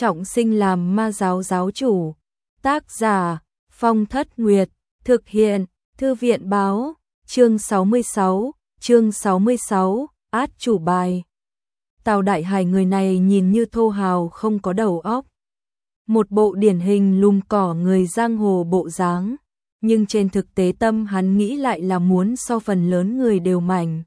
trọng sinh làm ma giáo giáo chủ. Tác giả, Phong Thất Nguyệt, thực hiện, Thư viện báo, chương 66, át chủ bài. Tào Đại Hải người này nhìn như thô hào không có đầu óc. Một bộ điển hình lùm cỏ người giang hồ bộ dáng, nhưng trên thực tế tâm hắn nghĩ lại là muốn so phần lớn người đều mảnh.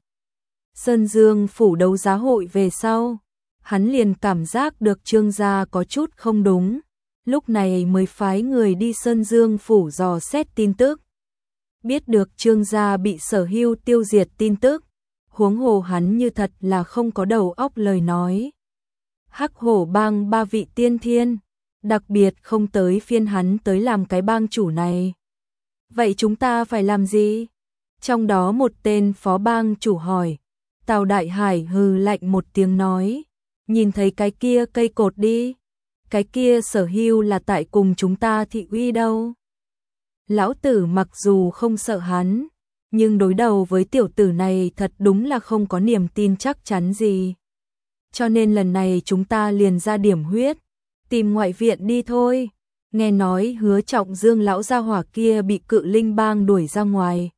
Sơn Dương phủ đấu giá hội về sau, hắn liền cảm giác được Trương gia có chút không đúng, lúc này mới phái người đi Sơn Dương phủ dò xét tin tức. Biết được Trương gia bị Sở Hưu tiêu diệt tin tức, huống hồ hắn như thật là không có đầu óc lời nói. Hắc Hổ bang 3 vị tiên thiên, đặc biệt không tới phiên hắn tới làm cái bang chủ này. Vậy chúng ta phải làm gì? Trong đó một tên phó bang chủ hỏi. Tào Đại Hải hừ lạnh một tiếng nói, nhìn thấy cái kia cây cột đi, cái kia Sở Hưu là tại cùng chúng ta thị uy đâu. Lão tử mặc dù không sợ hắn, nhưng đối đầu với tiểu tử này thật đúng là không có niềm tin chắc chắn gì. Cho nên lần này chúng ta liền ra điểm huyết, tìm ngoại viện đi thôi. Nghe nói Hứa Trọng Dương lão gia hỏa kia bị Cự Linh bang đuổi ra ngoài.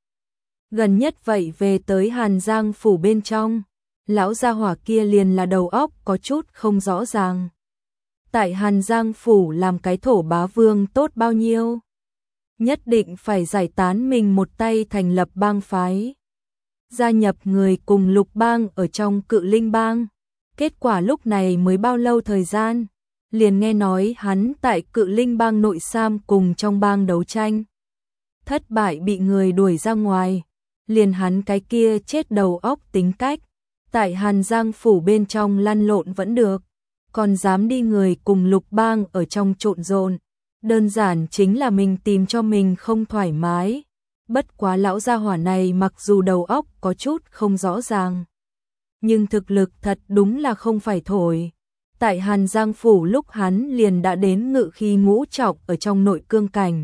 Gần nhất vậy về tới Hàn Giang phủ bên trong, lão gia hỏa kia liền là đầu óc có chút không rõ ràng. Tại Hàn Giang phủ làm cái thổ bá vương tốt bao nhiêu? Nhất định phải giải tán mình một tay thành lập bang phái. Gia nhập người cùng Lục bang ở trong Cự Linh bang. Kết quả lúc này mới bao lâu thời gian, liền nghe nói hắn tại Cự Linh bang nội Sam cùng trong bang đấu tranh. Thất bại bị người đuổi ra ngoài, liền hắn cái kia chết đầu óc tính cách. Tại Hàn Giang phủ bên trong lăn lộn vẫn được, còn dám đi người cùng Lục bang ở trong trộn rộn. Đơn giản chính là mình tìm cho mình không thoải mái. Bất quá lão gia hỏa này mặc dù đầu óc có chút không rõ ràng, nhưng thực lực thật đúng là không phải thổi. Tại Hàn Giang phủ lúc hắn liền đã đến ngự khí ngũ trọng ở trong nội cương cảnh.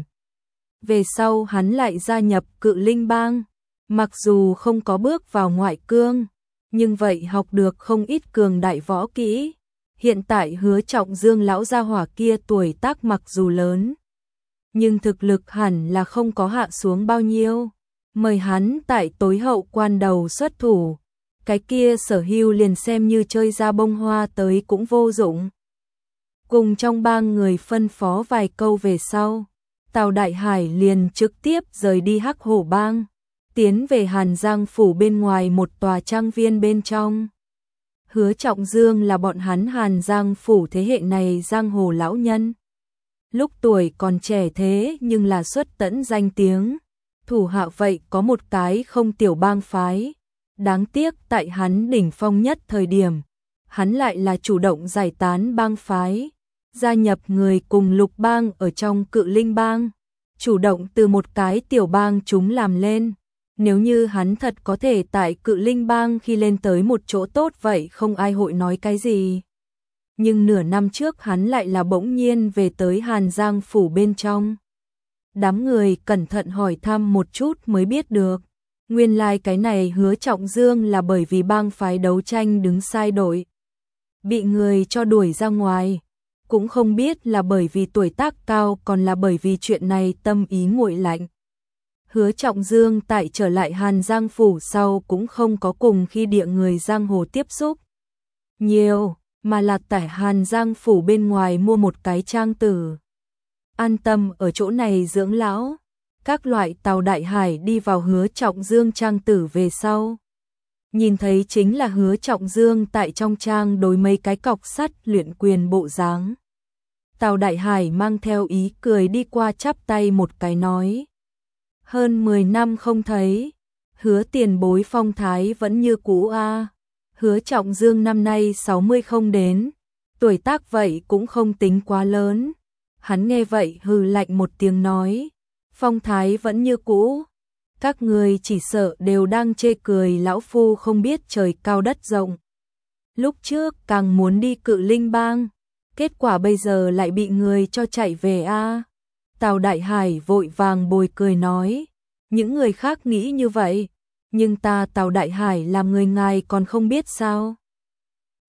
Về sau hắn lại gia nhập Cự Linh bang, mặc dù không có bước vào ngoại cương, nhưng vậy học được không ít cường đại võ kỹ. Hiện tại Hứa Trọng Dương lão gia hỏa kia tuổi tác mặc dù lớn, nhưng thực lực hẳn là không có hạ xuống bao nhiêu. Mời hắn tại tối hậu quan đầu xuất thủ, cái kia Sở Hưu liền xem như chơi ra bông hoa tới cũng vô dụng. Cùng trong bang người phân phó vài câu về sau, Tào Đại Hải liền trực tiếp rời đi Hắc Hổ bang, tiến về Hàn Giang phủ bên ngoài một tòa trang viên bên trong. Hứa Trọng Dương là bọn hắn Hàn Giang phủ thế hệ này giang hồ lão nhân. Lúc tuổi còn trẻ thế nhưng là xuất tẫn danh tiếng, thủ hạ vậy có một cái không tiểu bang phái. Đáng tiếc tại hắn đỉnh phong nhất thời điểm, hắn lại là chủ động giải tán bang phái, gia nhập người cùng Lục bang ở trong Cự Linh bang, chủ động từ một cái tiểu bang chúng làm lên. Nếu như hắn thật có thể tại Cự Linh bang khi lên tới một chỗ tốt vậy không ai hội nói cái gì. Nhưng nửa năm trước hắn lại là bỗng nhiên về tới Hàn Giang phủ bên trong. Đám người cẩn thận hỏi thăm một chút mới biết được. Nguyên lai cái này Hứa Trọng Dương là bởi vì bang phái đấu tranh đứng sai đội, bị người cho đuổi ra ngoài. Cũng không biết là bởi vì tuổi tác cao còn là bởi vì chuyện này tâm ý nguội lạnh. Hứa Trọng Dương tại trở lại Hàn Giang phủ sau cũng không có cùng khi địa người giang hồ tiếp xúc nhiều, mà là tại Hàn Giang phủ bên ngoài mua một cái trang tử. An tâm ở chỗ này dưỡng lão. Các loại Tào Đại Hải đi vào Hứa Trọng Dương trang tử về sau, nhìn thấy chính là Hứa Trọng Dương tại trong trang đối mấy cái cọc sắt luyện quyền bộ dáng. Tào Đại Hải mang theo ý cười đi qua chắp tay một cái nói. Hơn 10 năm không thấy, Hứa tiền bối phong thái vẫn như cũ a. Hứa Trọng Dương năm nay 60 không đến, tuổi tác vậy cũng không tính quá lớn. Hắn nghe vậy hừ lạnh một tiếng nói. Phong thái vẫn như cũ, các người chỉ sợ đều đang chê cười lão phu không biết trời cao đất rộng. Lúc trước càng muốn đi Cự Linh bang, kết quả bây giờ lại bị người cho chạy về a. Tào Đại Hải vội vàng bồi cười nói, những người khác nghĩ như vậy, nhưng ta Tào Đại Hải làm người ngài còn không biết sao.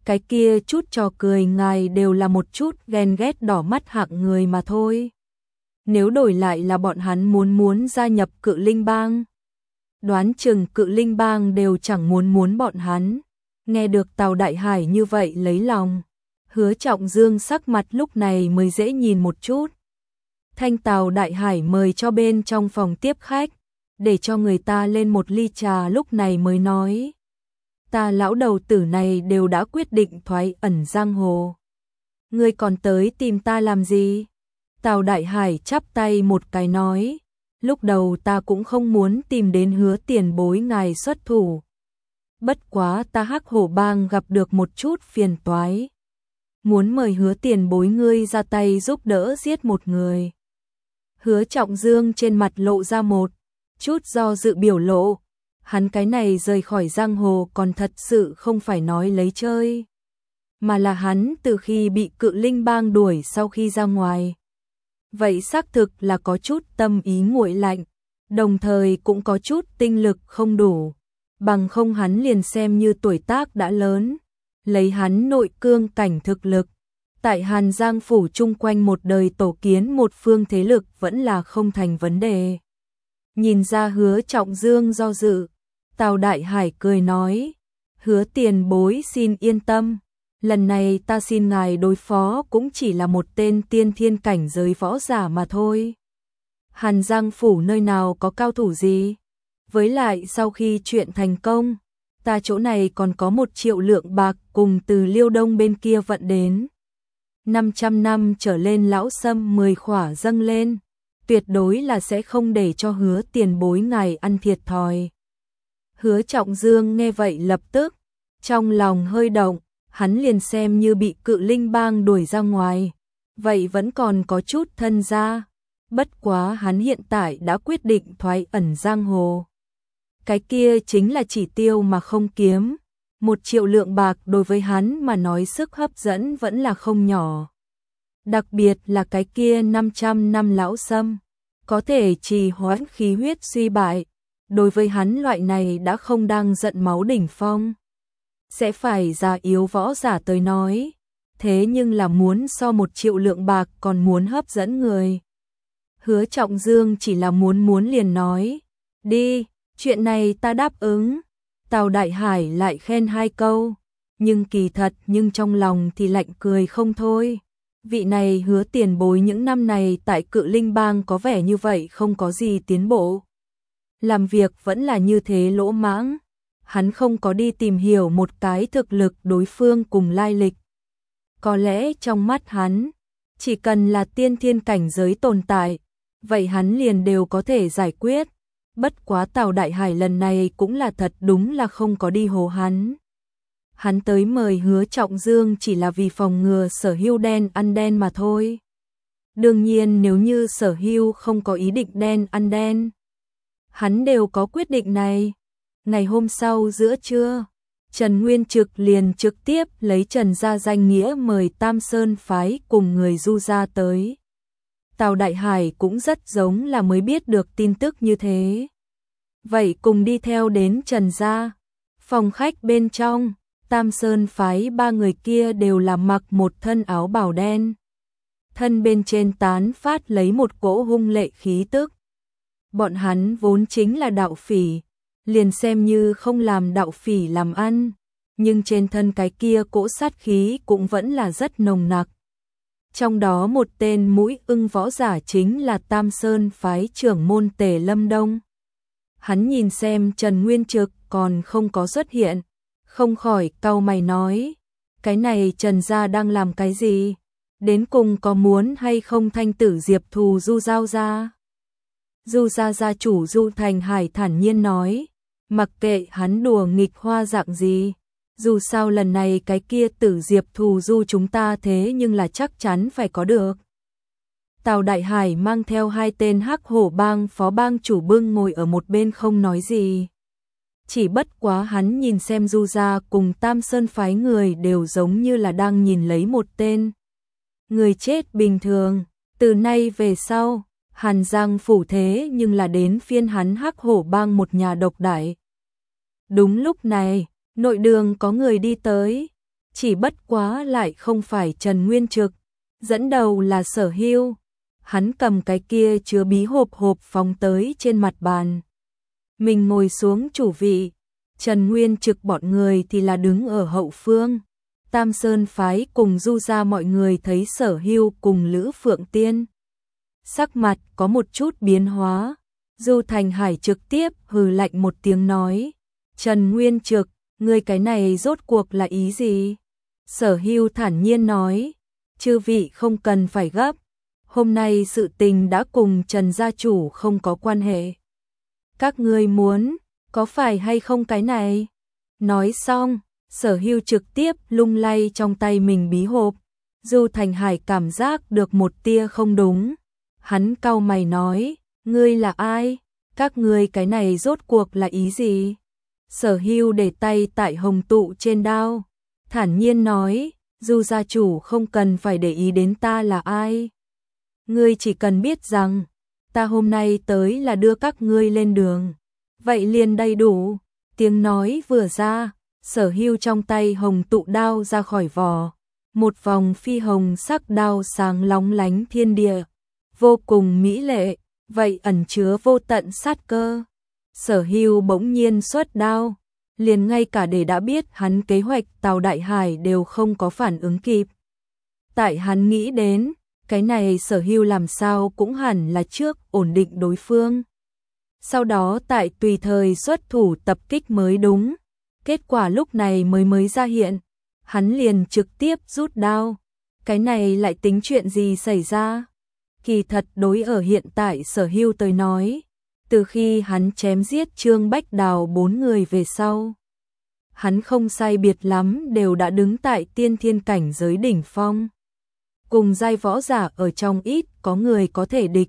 cái kia chút trò cười ngài đều là một chút ghen ghét đỏ mắt hạng người mà thôi. Nếu đổi lại là bọn hắn muốn gia nhập Cự Linh Bang, đoán chừng Cự Linh Bang đều chẳng muốn bọn hắn. Nghe được Tào Đại Hải như vậy lấy lòng, Hứa Trọng Dương sắc mặt lúc này mới dễ nhìn một chút. Thanh Tào Đại Hải mời cho bên trong phòng tiếp khách, để cho người ta lên một ly trà, lúc này mới nói: ta lão đầu tử này đều đã quyết định thoái ẩn giang hồ. Ngươi còn tới tìm ta làm gì? Tào Đại Hải chắp tay một cái nói: lúc đầu ta cũng không muốn tìm đến Hứa tiền bối ngài xuất thủ. Bất quá ta Hắc Hổ Bang gặp được một chút phiền toái. Muốn mời Hứa tiền bối ngươi ra tay giúp đỡ giết một người. Hứa Trọng Dương trên mặt lộ ra một chút do dự biểu lộ. Hắn cái này rời khỏi giang hồ còn thật sự không phải nói lấy chơi, mà là hắn từ khi bị Cự Linh Bang đuổi sau khi ra ngoài. Vậy xác thực là có chút tâm ý nguội lạnh, đồng thời cũng có chút tinh lực không đủ. Bằng không hắn liền xem như tuổi tác đã lớn, lấy hắn nội cương cảnh thực lực, tại Hàn Giang phủ chung quanh một đời tổ kiến một phương thế lực vẫn là không thành vấn đề. Nhìn ra Hứa Trọng Dương do dự, Tào Đại Hải cười nói: Hứa tiền bối xin yên tâm, lần này ta xin ngài đối phó cũng chỉ là một tên tiên thiên cảnh giới võ giả mà thôi. Hàn Giang phủ nơi nào có cao thủ gì? Với lại sau khi chuyện thành công, ta chỗ này còn có 1 triệu lượng bạc cùng từ Liêu Đông bên kia vận đến. 500 năm trở lên lão sâm 10 khỏa dâng lên, tuyệt đối là sẽ không để cho Hứa tiền bối ngài ăn thiệt thòi. Hứa Trọng Dương nghe vậy lập tức trong lòng hơi động, hắn liền xem như bị Cự Linh Bang đuổi ra ngoài, vậy vẫn còn có chút thân gia. Bất quá hắn hiện tại đã quyết định thoái ẩn giang hồ. Cái kia chính là chỉ tiêu mà không kiếm. 1 triệu lượng bạc đối với hắn mà nói sức hấp dẫn vẫn là không nhỏ. Đặc biệt là cái kia 500 năm lão sâm, có thể trì hoãn khí huyết suy bại. Đối với hắn loại này đã không đang giận máu đỉnh phong, sẽ phải già yếu võ giả tới nói, thế nhưng là muốn so 1 triệu lượng bạc còn muốn hấp dẫn người. Hứa Trọng Dương chỉ là muốn liền nói: đi, chuyện này ta đáp ứng. Tào Đại Hải lại khen 2 câu, nhưng kỳ thật nhưng trong lòng thì lạnh cười không thôi. Vị này Hứa tiền bối những năm này tại Cự Linh Bang có vẻ như vậy không có gì tiến bộ. Làm việc vẫn là như thế lỗ mãng, hắn không có đi tìm hiểu một cái thực lực đối phương cùng lai lịch. Có lẽ trong mắt hắn, chỉ cần là tiên thiên cảnh giới tồn tại, vậy hắn liền đều có thể giải quyết. Bất quá Tào Đại Hải lần này cũng là thật đúng là không có đi hồ hắn. Hắn tới mời Hứa Trọng Dương chỉ là vì phòng ngừa Sở Hưu đen ăn đen mà thôi. Đương nhiên nếu như Sở Hưu không có ý định đen ăn đen, hắn đều có quyết định này. Ngày hôm sau giữa trưa, Trần Nguyên Trực liền trực tiếp lấy Trần gia danh nghĩa mời Tam Sơn phái cùng người Du gia tới. Tào Đại Hải cũng rất giống là mới biết được tin tức như thế. Vậy cùng đi theo đến Trần gia. Phòng khách bên trong, Tam Sơn phái 3 người kia đều là mặc một thân áo bào đen. Thân bên trên tán phát lấy một cỗ hung lệ khí tức. Bọn hắn vốn chính là đạo phỉ, liền xem như không làm đạo phỉ làm ăn, nhưng trên thân cái kia cỗ sát khí cũng vẫn là rất nồng nặc. Trong đó một tên mũi ưng võ giả chính là Tam Sơn phái trưởng môn Tề Lâm Đông. Hắn nhìn xem Trần Nguyên Trực còn không có xuất hiện, không khỏi cau mày nói: cái này Trần gia đang làm cái gì? Đến cùng có muốn hay không thanh tử diệp thù Du giao ra? Du gia gia chủ Du Thành Hải thản nhiên nói: mặc kệ hắn đùa nghịch hoa dạng gì, dù sao lần này cái kia tử diệp thù Du chúng ta thế nhưng là chắc chắn phải có được. Tào Đại Hải mang theo 2 tên Hắc Hổ Bang phó bang chủ bưng ngồi ở một bên không nói gì. Chỉ bất quá hắn nhìn xem Du gia cùng Tam Sơn phái người đều giống như là đang nhìn lấy một tên người chết bình thường. Từ nay về sau, Hàn Giang phủ thế nhưng là đến phiên hắn Hắc Hổ Bang một nhà độc đại. Đúng lúc này, nội đường có người đi tới. chỉ bất quá lại không phải Trần Nguyên Trực, dẫn đầu là Sở Hưu. Hắn cầm cái kia chứa bí hộp phóng tới trên mặt bàn. Mình ngồi xuống chủ vị, Trần Nguyên Trực bọn người thì là đứng ở hậu phương. Tam Sơn phái cùng Du gia mọi người thấy Sở Hưu cùng Lữ Phượng Tiên. Sắc mặt có một chút biến hóa, Du Thành Hải trực tiếp hừ lạnh một tiếng nói, Trần Nguyên Trực, ngươi cái này rốt cuộc là ý gì? Sở Hưu thản nhiên nói, chư vị không cần phải gấp, hôm nay sự tình đã cùng Trần gia chủ không có quan hệ. Các ngươi muốn, có phải hay không cái này? Nói xong, Sở Hưu trực tiếp lung lay trong tay mình bí hộp. Du Thành Hải cảm giác được một tia không đúng. Hắn cau mày nói, ngươi là ai? Các ngươi cái này rốt cuộc là ý gì? Sở Hưu để tay tại hồng tụ trên đao, thản nhiên nói, Du gia chủ không cần phải để ý đến ta là ai. Ngươi chỉ cần biết rằng, ta hôm nay tới là đưa các ngươi lên đường. Vậy liền đầy đủ. Tiếng nói vừa ra, Sở Hưu trong tay hồng tụ đao ra khỏi vỏ. Một vòng phi hồng sắc đao sáng lóng lánh thiên địa, vô cùng mỹ lệ, vậy ẩn chứa vô tận sát cơ. Sở Hưu bỗng nhiên xuất đao, liền ngay cả để đã biết hắn kế hoạch Tào Đại Hải đều không có phản ứng kịp. Tại hắn nghĩ đến, cái này Sở Hưu làm sao cũng hẳn là trước ổn định đối phương. Sau đó tại tùy thời xuất thủ tập kích mới đúng. Kết quả lúc này mới ra hiện, hắn liền trực tiếp rút đao. Cái này lại tính chuyện gì xảy ra? Kỳ thật đối ở hiện tại Sở Hưu tới nói, từ khi hắn chém giết Trương Bách Đào 4 người về sau, hắn không sai biệt lắm đều đã đứng tại tiên thiên cảnh giới đỉnh phong. Cùng giai võ giả ở trong ít có người có thể địch.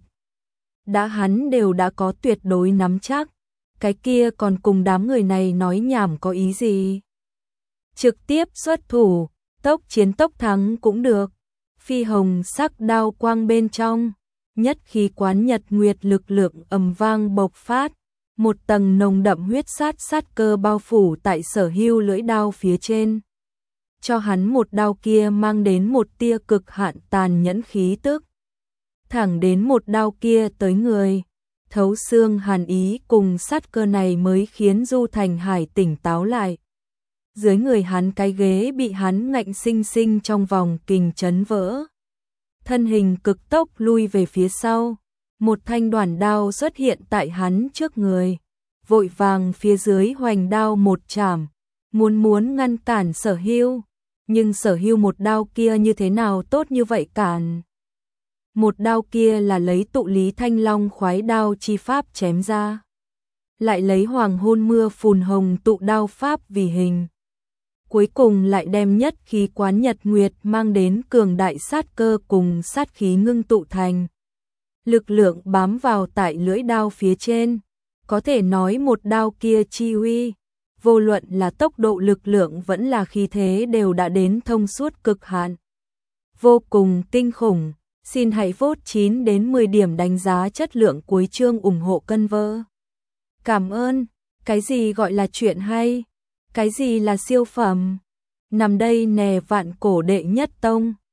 Hắn đều đã có tuyệt đối nắm chắc, cái kia còn cùng đám người này nói nhảm có ý gì? Trực tiếp xuất thủ, tốc chiến tốc thắng cũng được. Phi hồng sắc đao quang bên trong, nhất khí quán nhật nguyệt lực lượng ầm vang bộc phát, một tầng nồng đậm huyết sát cơ bao phủ tại Sở Hưu lưỡi đao phía trên. Cho hắn một đao kia mang đến một tia cực hạn tàn nhẫn khí tức. Thẳng đến một đao kia tới người, thấu xương hàn ý cùng sát cơ này mới khiến Du Thành Hải tỉnh táo lại. Dưới người hắn cái ghế bị hắn ngạnh sinh sinh trong vòng kình chấn vỡ. Thân hình cực tốc lui về phía sau, một thanh đoản đao xuất hiện tại hắn trước người, vội vàng phía dưới hoành đao một chảm, muốn ngăn cản Sở Hưu, nhưng Sở Hưu một đao kia như thế nào tốt như vậy cản? Một đao kia là lấy tụ lý thanh long khoái đao chi pháp chém ra, lại lấy hoàng hôn mưa phùn hồng tụ đao pháp vì hình. Cuối cùng lại đem nhất khí quán nhật nguyệt mang đến cường đại sát cơ cùng sát khí ngưng tụ thành. Lực lượng bám vào tại lưỡi đao phía trên, có thể nói một đao kia chi uy, vô luận là tốc độ lực lượng vẫn là khí thế đều đã đến thông suốt cực hạn. Vô cùng kinh khủng, xin hãy vote 9 đến 10 điểm đánh giá chất lượng cuối chương ủng hộ cân vơ. Cảm ơn, cái gì gọi là chuyện hay? Cái gì là siêu phẩm? Nằm đây nè vạn cổ đệ nhất tông.